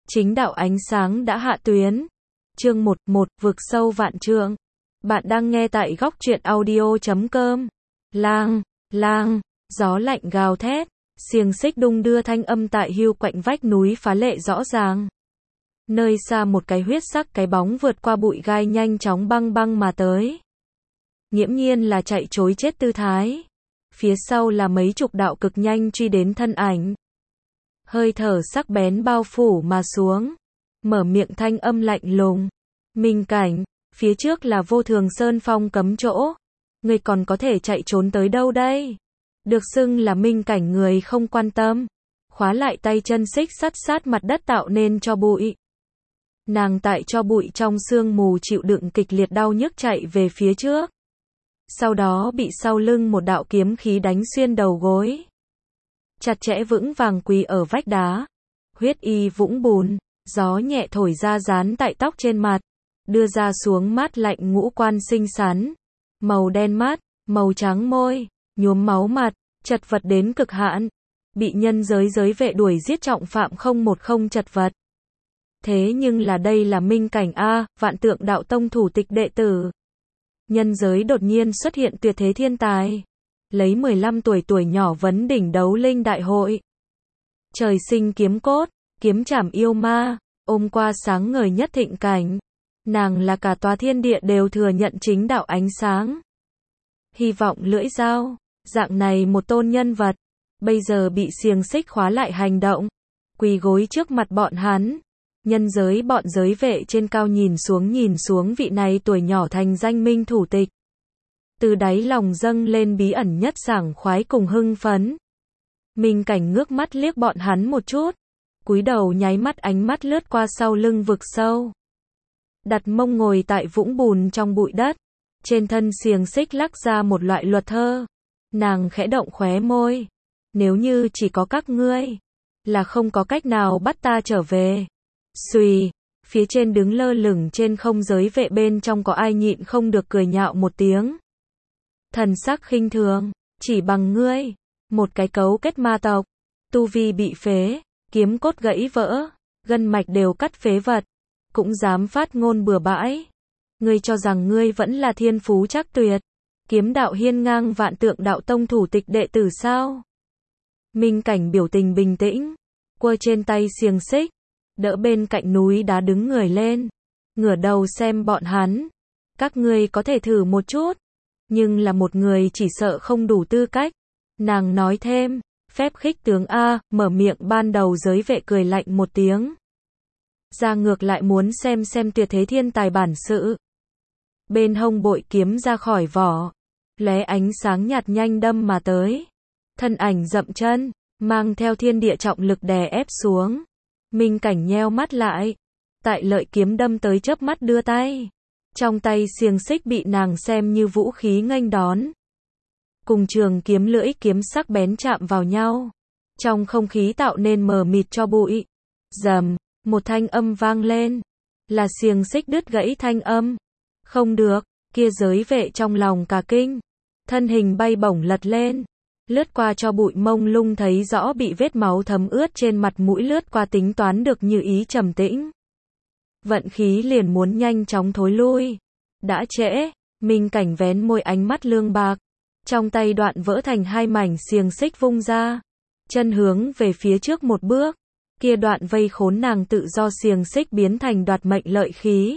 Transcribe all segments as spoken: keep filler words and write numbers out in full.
Chính đạo ánh sáng đã hạ tuyến. Chương một, một, vực sâu vạn trượng. Bạn đang nghe tại góc truyện audio chấm com. Lang, lang, gió lạnh gào thét, xiềng xích đung đưa thanh âm tại hưu quạnh vách núi phá lệ rõ ràng. Nơi xa một cái huyết sắc cái bóng vượt qua bụi gai nhanh chóng băng băng mà tới. Nghiễm nhiên là chạy trối chết tư thái. Phía sau là mấy chục đạo cực nhanh truy đến thân ảnh. Hơi thở sắc bén bao phủ mà xuống. Mở miệng thanh âm lạnh lùng. Minh Cảnh, phía trước là Vô Thường Sơn Phong cấm chỗ. Người còn có thể chạy trốn tới đâu đây? Được xưng là Minh Cảnh người không quan tâm. Khóa lại tay chân xích sắt sát mặt đất tạo nên cho bụi. Nàng tại cho bụi trong sương mù chịu đựng kịch liệt đau nhức chạy về phía trước. Sau đó bị sau lưng một đạo kiếm khí đánh xuyên đầu gối. Chặt chẽ vững vàng quỳ ở vách đá. Huyết y vũng bùn, gió nhẹ thổi ra dán tại tóc trên mặt. Đưa ra xuống mát lạnh ngũ quan xinh xắn. Màu đen mắt, màu trắng môi, nhuốm máu mặt, chật vật đến cực hạn. Bị nhân giới giới vệ đuổi giết trọng phạm không một không chật vật. Thế nhưng là đây là Minh Cảnh A, Vạn Tượng Đạo Tông thủ tịch đệ tử. Nhân giới đột nhiên xuất hiện tuyệt thế thiên tài. Lấy mười lăm tuổi tuổi nhỏ vấn đỉnh đấu linh đại hội. Trời sinh kiếm cốt, kiếm trảm yêu ma, ôm qua sáng ngời nhất thịnh cảnh. Nàng là cả tòa thiên địa đều thừa nhận chính đạo ánh sáng. Hy vọng lưỡi dao, dạng này một tôn nhân vật, bây giờ bị xiềng xích khóa lại hành động. Quỳ gối trước mặt bọn hắn. Nhân giới bọn giới vệ trên cao nhìn xuống nhìn xuống vị này tuổi nhỏ thành danh minh thủ tịch. Từ đáy lòng dâng lên bí ẩn nhất sảng khoái cùng hưng phấn. Minh Cảnh ngước mắt liếc bọn hắn một chút. Cúi đầu nháy mắt ánh mắt lướt qua sau lưng vực sâu. Đặt mông ngồi tại vũng bùn trong bụi đất. Trên thân xiềng xích lắc ra một loại luật thơ. Nàng khẽ động khóe môi. Nếu như chỉ có các ngươi, là không có cách nào bắt ta trở về. Xùy, phía trên đứng lơ lửng trên không giới vệ bên trong có ai nhịn không được cười nhạo một tiếng. Thần sắc khinh thường, chỉ bằng ngươi, một cái cấu kết ma tộc, tu vi bị phế, kiếm cốt gãy vỡ, gân mạch đều cắt phế vật, cũng dám phát ngôn bừa bãi. Ngươi cho rằng ngươi vẫn là thiên phú chắc tuyệt, kiếm đạo hiên ngang Vạn Tượng Đạo Tông thủ tịch đệ tử sao? Minh Cảnh biểu tình bình tĩnh, quơ trên tay xiềng xích, đỡ bên cạnh núi đá đứng người lên, ngửa đầu xem bọn hắn. Các ngươi có thể thử một chút, nhưng là một người chỉ sợ không đủ tư cách. Nàng nói thêm, phép khích tướng A, mở miệng ban đầu giới vệ cười lạnh một tiếng. Ra ngược lại muốn xem xem tuyệt thế thiên tài bản sự. Bên hông bội kiếm ra khỏi vỏ, lóe ánh sáng nhạt nhanh đâm mà tới. Thân ảnh dậm chân, mang theo thiên địa trọng lực đè ép xuống. Minh Cảnh nheo mắt lại, tại lợi kiếm đâm tới chớp mắt đưa tay. Trong tay xiềng xích bị nàng xem như vũ khí nghênh đón. Cùng trường kiếm lưỡi kiếm sắc bén chạm vào nhau. Trong không khí tạo nên mờ mịt cho bụi. Rầm, một thanh âm vang lên. Là xiềng xích đứt gãy thanh âm. Không được, kia giới vệ trong lòng cả kinh. Thân hình bay bổng lật lên. Lướt qua cho bụi mông lung thấy rõ bị vết máu thấm ướt trên mặt mũi lướt qua tính toán được như ý trầm tĩnh. Vận khí liền muốn nhanh chóng thối lui. Đã trễ, Minh Cảnh vén môi ánh mắt lương bạc. Trong tay đoạn vỡ thành hai mảnh xiềng xích vung ra. Chân hướng về phía trước một bước. Kia đoạn vây khốn nàng tự do xiềng xích biến thành đoạt mệnh lợi khí.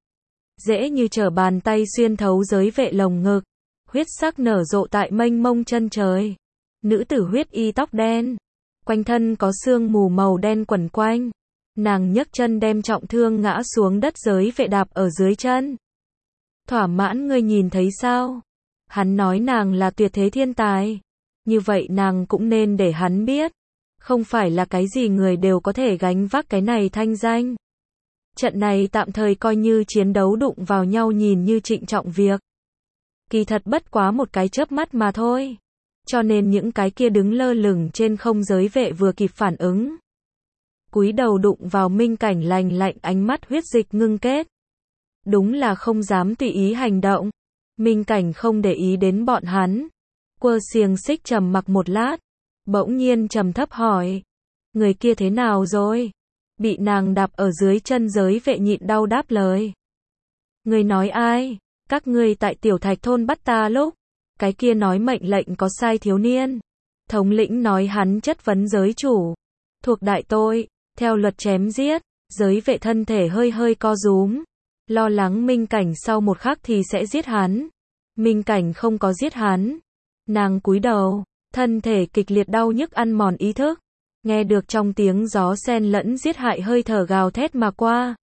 Dễ như trở bàn tay xuyên thấu giới vệ lồng ngực. Huyết sắc nở rộ tại mênh mông chân trời. Nữ tử huyết y tóc đen. Quanh thân có sương mù màu đen quẩn quanh. Nàng nhấc chân đem trọng thương ngã xuống đất giới vệ đạp ở dưới chân. Thỏa mãn ngươi nhìn thấy sao? Hắn nói nàng là tuyệt thế thiên tài. Như vậy nàng cũng nên để hắn biết. Không phải là cái gì người đều có thể gánh vác cái này thanh danh. Trận này tạm thời coi như chiến đấu đụng vào nhau nhìn như trịnh trọng việc. Kỳ thật bất quá một cái chớp mắt mà thôi. Cho nên những cái kia đứng lơ lửng trên không giới vệ vừa kịp phản ứng. Cúi đầu đụng vào Minh Cảnh lành lạnh ánh mắt huyết dịch ngưng kết. Đúng là không dám tùy ý hành động. Minh Cảnh không để ý đến bọn hắn. Quơ xiềng xích trầm mặc một lát. Bỗng nhiên trầm thấp hỏi. Người kia thế nào rồi? bị nàng đạp ở dưới chân giới vệ nhịn đau đáp lời. Người nói ai? Các ngươi tại Tiểu Thạch thôn bắt ta lúc, cái kia nói mệnh lệnh có sai thiếu niên. Thống lĩnh nói hắn chất vấn giới chủ, thuộc đại tội, theo luật chém giết. Giới vệ thân thể hơi hơi co rúm, lo lắng Minh Cảnh sau một khắc thì sẽ giết hắn. Minh Cảnh không có giết hắn. Nàng cúi đầu, thân thể kịch liệt đau nhức ăn mòn ý thức. Nghe được trong tiếng gió xen lẫn giết hại hơi thở gào thét mà qua.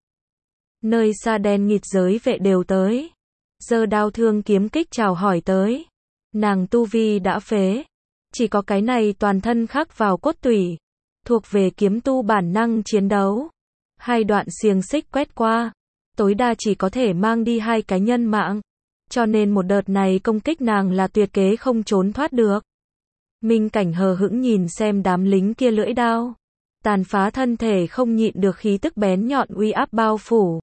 Nơi xa đen nghịt giới vệ đều tới. Giơ đao thương kiếm kích chào hỏi tới. Nàng tu vi đã phế. Chỉ có cái này toàn thân khắc vào cốt tủy. Thuộc về kiếm tu bản năng chiến đấu. Hai đoạn xiềng xích quét qua. Tối đa chỉ có thể mang đi hai cái nhân mạng. Cho nên một đợt này công kích nàng là tuyệt kế không trốn thoát được. Minh Cảnh hờ hững nhìn xem đám lính kia lưỡi đao. Tàn phá thân thể không nhịn được khí tức bén nhọn uy áp bao phủ.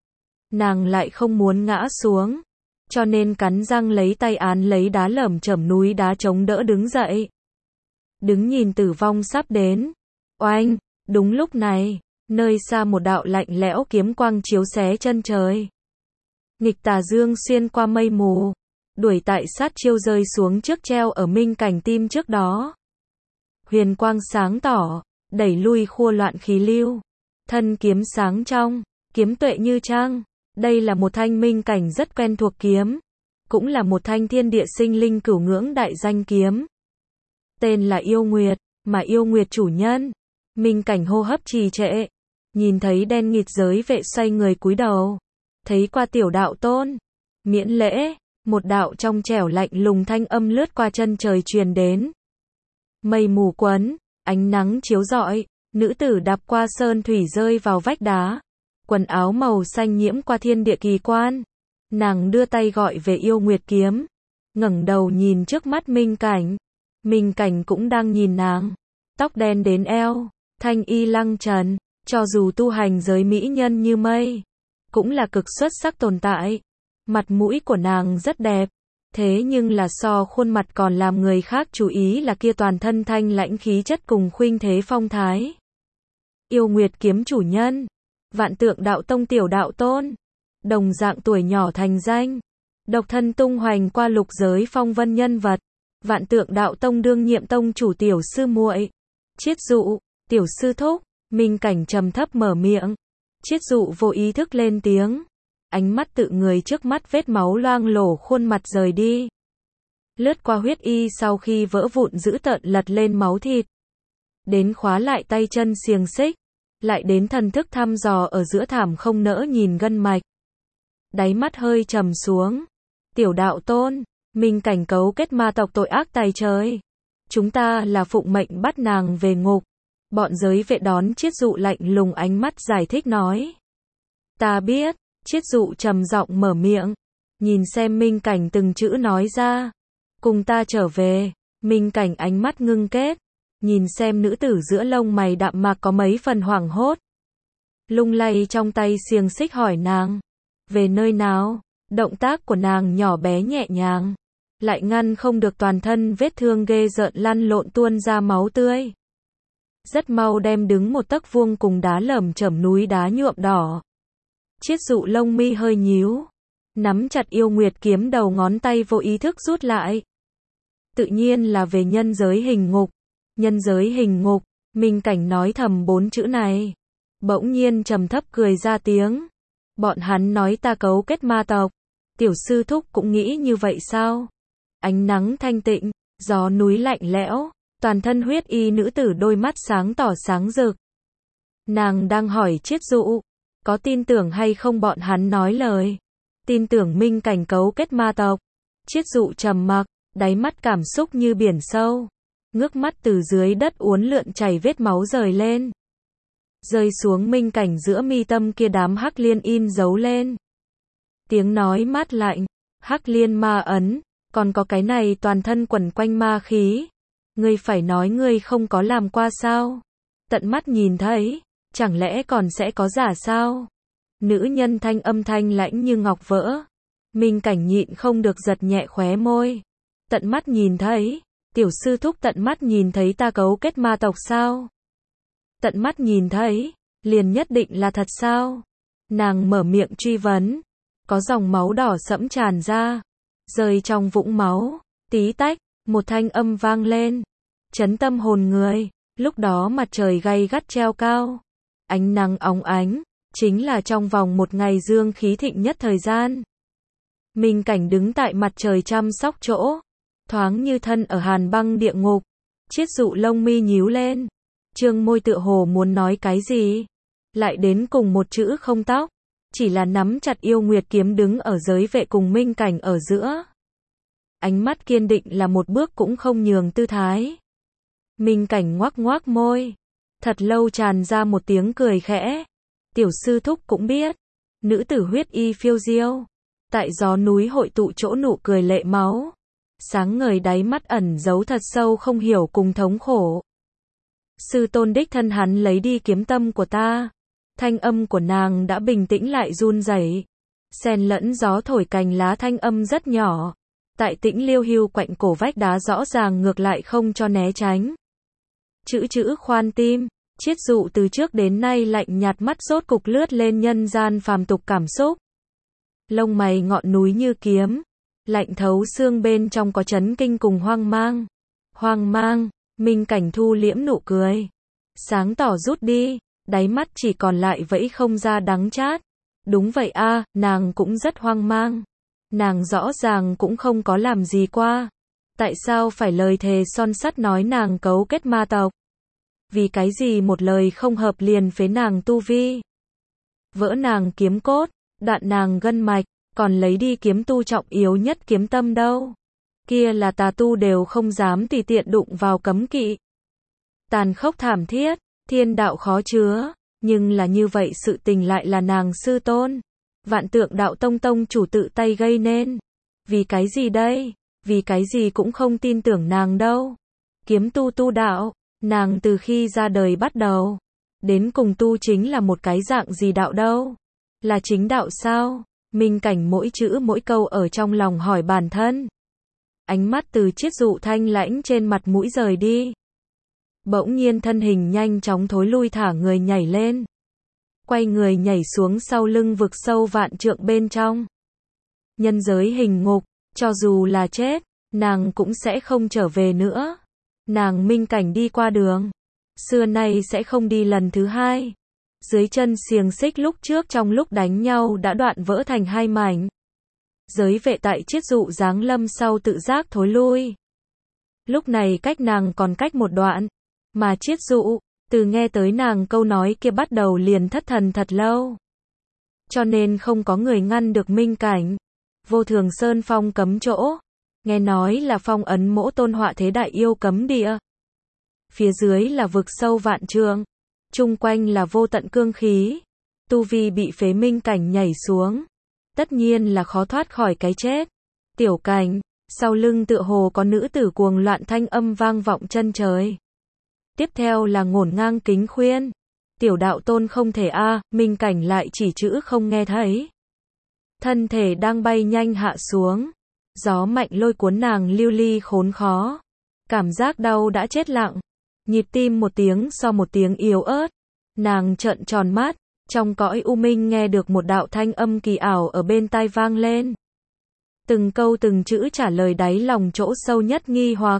Nàng lại không muốn ngã xuống. Cho nên cắn răng lấy tay án lấy đá lởm chởm núi đá chống đỡ đứng dậy. Đứng nhìn tử vong sắp đến. Oanh, đúng lúc này, nơi xa một đạo lạnh lẽo kiếm quang chiếu xé chân trời. Nghịch tà dương xuyên qua mây mù. Đuổi tại sát chiêu rơi xuống trước treo ở Minh Cảnh tim trước đó. Huyền quang sáng tỏ, đẩy lui khua loạn khí lưu. Thân kiếm sáng trong, kiếm tuệ như trăng. Đây là một thanh Minh Cảnh rất quen thuộc kiếm. Cũng là một thanh thiên địa sinh linh cửu ngưỡng đại danh kiếm. Tên là Yêu Nguyệt, mà Yêu Nguyệt chủ nhân. Minh Cảnh hô hấp trì trệ. Nhìn thấy đen nghịt giới vệ xoay người cúi đầu. Thấy qua Tiểu đạo tôn. Miễn lễ. Một đạo trong trẻo lạnh lùng thanh âm lướt qua chân trời truyền đến. Mây mù quấn, ánh nắng chiếu rọi, nữ tử đạp qua sơn thủy rơi vào vách đá. Quần áo màu xanh nhiễm qua thiên địa kỳ quan. Nàng đưa tay gọi về Yêu Nguyệt kiếm. Ngẩng đầu nhìn trước mắt Minh Cảnh. Minh Cảnh cũng đang nhìn nàng. Tóc đen đến eo, thanh y lăng trần, cho dù tu hành giới mỹ nhân như mây, cũng là cực xuất sắc tồn tại. Mặt mũi của nàng rất đẹp, thế nhưng là so khuôn mặt còn làm người khác chú ý là kia toàn thân thanh lãnh khí chất cùng khuynh thế phong thái. Yêu Nguyệt kiếm chủ nhân, Vạn Tượng đạo tông Tiểu đạo tôn, đồng dạng tuổi nhỏ thành danh, độc thân tung hoành qua lục giới phong vân nhân vật. Vạn Tượng đạo tông đương nhiệm tông chủ tiểu sư muội. Chiết dụ, tiểu sư thúc. Minh Cảnh trầm thấp mở miệng. Chiết dụ vô ý thức lên tiếng. Ánh mắt tự người trước mắt vết máu loang lổ khuôn mặt rời đi. Lướt qua huyết y sau khi vỡ vụn dữ tợn lật lên máu thịt. Đến khóa lại tay chân xiềng xích. Lại đến thần thức thăm dò ở giữa thảm không nỡ nhìn gân mạch. Đáy mắt hơi trầm xuống. Tiểu đạo tôn, Minh Cảnh cấu kết ma tộc tội ác tày trời. Chúng ta là phụng mệnh bắt nàng về ngục. Bọn giới vệ đón Chiết dụ lạnh lùng ánh mắt giải thích nói. Ta biết. Chiết dụ trầm giọng mở miệng. Nhìn xem Minh Cảnh từng chữ nói ra. Cùng ta trở về. Minh Cảnh ánh mắt ngưng kết. Nhìn xem nữ tử giữa lông mày đạm mạc có mấy phần hoảng hốt. Lung lay trong tay xiềng xích hỏi nàng. Về nơi nào? Động tác của nàng nhỏ bé nhẹ nhàng. Lại ngăn không được toàn thân vết thương ghê rợn lăn lộn tuôn ra máu tươi. Rất mau đem đứng một tấc vuông cùng đá lởm chởm núi đá nhuộm đỏ. Chiết dụ lông mi hơi nhíu. Nắm chặt Yêu Nguyệt kiếm đầu ngón tay vô ý thức rút lại. Tự nhiên là về nhân giới hình ngục. Nhân giới hình ngục. Minh Cảnh nói thầm bốn chữ này. Bỗng nhiên trầm thấp cười ra tiếng. Bọn hắn nói ta cấu kết ma tộc. Tiểu sư thúc cũng nghĩ như vậy sao? Ánh nắng thanh tịnh, gió núi lạnh lẽo, toàn thân huyết y nữ tử đôi mắt sáng tỏ sáng rực. Nàng đang hỏi Chiết dụ, có tin tưởng hay không bọn hắn nói lời? Tin tưởng Minh Cảnh cấu kết ma tộc. Chiết dụ trầm mặc, đáy mắt cảm xúc như biển sâu. Ngước mắt từ dưới đất uốn lượn chảy vết máu rời lên. Rơi xuống Minh Cảnh giữa mi tâm kia đám hắc liên in dấu lên. Tiếng nói mát lạnh, hắc liên ma ấn, còn có cái này toàn thân quẩn quanh ma khí. Ngươi phải nói ngươi không có làm qua sao? Tận mắt nhìn thấy, chẳng lẽ còn sẽ có giả sao? Nữ nhân thanh âm thanh lãnh như ngọc vỡ. Minh Cảnh nhịn không được giật nhẹ khóe môi. Tận mắt nhìn thấy, tiểu sư thúc tận mắt nhìn thấy ta cấu kết ma tộc sao? Tận mắt nhìn thấy, liền nhất định là thật sao? Nàng mở miệng truy vấn. Có dòng máu đỏ sẫm tràn ra, rơi trong vũng máu, tí tách, một thanh âm vang lên, chấn tâm hồn người. Lúc đó mặt trời gay gắt treo cao, ánh nắng óng ánh, chính là trong vòng một ngày dương khí thịnh nhất thời gian. Minh Cảnh đứng tại mặt trời chăm sóc chỗ, thoáng như thân ở hàn băng địa ngục. Chiết Dụ lông mi nhíu lên, trương môi tựa hồ muốn nói cái gì, lại đến cùng một chữ không tóc, chỉ là nắm chặt yêu nguyệt kiếm đứng ở giới vệ cùng Minh Cảnh ở giữa. Ánh mắt kiên định là một bước cũng không nhường tư thái. Minh Cảnh ngoác ngoác môi, thật lâu tràn ra một tiếng cười khẽ. Tiểu sư thúc cũng biết, nữ tử huyết y phiêu diêu, tại gió núi hội tụ chỗ nụ cười lệ máu. Sáng ngời đáy mắt ẩn giấu thật sâu không hiểu cùng thống khổ. Sư tôn đích thân hắn lấy đi kiếm tâm của ta. Thanh âm của nàng đã bình tĩnh lại run rẩy, xen lẫn gió thổi cành lá thanh âm rất nhỏ. Tại tĩnh liêu hưu quạnh cổ vách đá rõ ràng ngược lại không cho né tránh. Chữ chữ khoan tim, Chiết Dụ từ trước đến nay lạnh nhạt mắt rốt cục lướt lên nhân gian phàm tục cảm xúc. Lông mày ngọn núi như kiếm, lạnh thấu xương bên trong có chấn kinh cùng hoang mang. Hoang mang, Minh Cảnh thu liễm nụ cười, sáng tỏ rút đi, đáy mắt chỉ còn lại vẫy không ra đắng chát. Đúng vậy a, nàng cũng rất hoang mang. Nàng rõ ràng cũng không có làm gì qua. Tại sao phải lời thề son sắt nói nàng cấu kết ma tộc? Vì cái gì một lời không hợp liền phế nàng tu vi? Vỡ nàng kiếm cốt, đạn nàng gân mạch, còn lấy đi kiếm tu trọng yếu nhất kiếm tâm đâu? Kia là tà tu đều không dám tùy tiện đụng vào cấm kỵ. Tàn khốc thảm thiết, thiên đạo khó chứa, nhưng là như vậy sự tình lại là nàng sư tôn. Vạn Tượng Đạo Tông tông chủ tự tay gây nên. Vì cái gì đây? Vì cái gì cũng không tin tưởng nàng đâu. Kiếm tu tu đạo, nàng từ khi ra đời bắt đầu, đến cùng tu chính là một cái dạng gì đạo đâu? Là chính đạo sao? Minh Cảnh mỗi chữ mỗi câu ở trong lòng hỏi bản thân. Ánh mắt từ Chiết Dụ thanh lãnh trên mặt mũi rời đi. Bỗng nhiên thân hình nhanh chóng thối lui thả người nhảy lên. Quay người nhảy xuống sau lưng vực sâu vạn trượng bên trong. Nhân giới hình ngục, cho dù là chết, nàng cũng sẽ không trở về nữa. Nàng Minh Cảnh đi qua đường, xưa nay sẽ không đi lần thứ hai. Dưới chân xiềng xích lúc trước trong lúc đánh nhau đã đoạn vỡ thành hai mảnh. Giới vệ tại Chiết Dụ giáng lâm sau tự giác thối lui. Lúc này cách nàng còn cách một đoạn, mà Chiết Dụ, từ nghe tới nàng câu nói kia bắt đầu liền thất thần thật lâu. Cho nên không có người ngăn được Minh Cảnh. Vô Thường Sơn phong cấm chỗ, nghe nói là phong ấn mỗ tôn họa thế đại yêu cấm địa. Phía dưới là vực sâu vạn trượng, chung quanh là vô tận cương khí. Tu vi bị phế Minh Cảnh nhảy xuống, tất nhiên là khó thoát khỏi cái chết. Tiểu Cảnh, sau lưng tựa hồ có nữ tử cuồng loạn thanh âm vang vọng chân trời. Tiếp theo là ngổn ngang kính khuyên. Tiểu đạo tôn không thể a, à, Minh Cảnh lại chỉ chữ không nghe thấy. Thân thể đang bay nhanh hạ xuống. Gió mạnh lôi cuốn nàng lưu ly khốn khó. Cảm giác đau đã chết lặng. Nhịp tim một tiếng so một tiếng yếu ớt. Nàng trợn tròn mắt. Trong cõi u minh nghe được một đạo thanh âm kỳ ảo ở bên tai vang lên. Từng câu từng chữ trả lời đáy lòng chỗ sâu nhất nghi hoặc.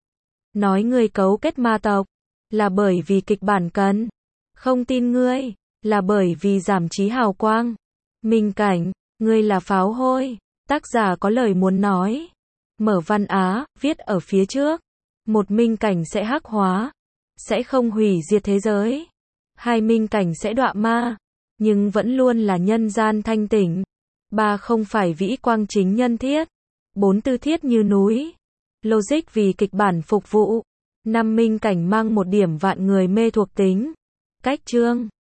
Nói ngươi cấu kết ma tộc, là bởi vì kịch bản cần. Không tin ngươi, là bởi vì giảm trí hào quang. Minh Cảnh, ngươi là pháo hôi. Tác giả có lời muốn nói. Mở văn á, viết ở phía trước. Một Minh Cảnh sẽ hắc hóa, sẽ không hủy diệt thế giới. Hai Minh Cảnh sẽ đọa ma, nhưng vẫn luôn là nhân gian thanh tỉnh. Ba không phải vĩ quang chính nhân thiết. Bốn tư thiết như núi. Logic vì kịch bản phục vụ. Năm Minh Cảnh mang một điểm vạn người mê thuộc tính. Cách chương